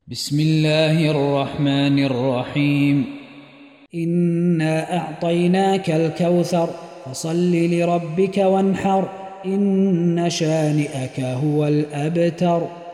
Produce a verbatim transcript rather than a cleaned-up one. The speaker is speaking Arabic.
بسم الله الرحمن الرحيم. إنا أعطيناك الكوثر فصل لربك وانحر إن شانئك هو الأبتر.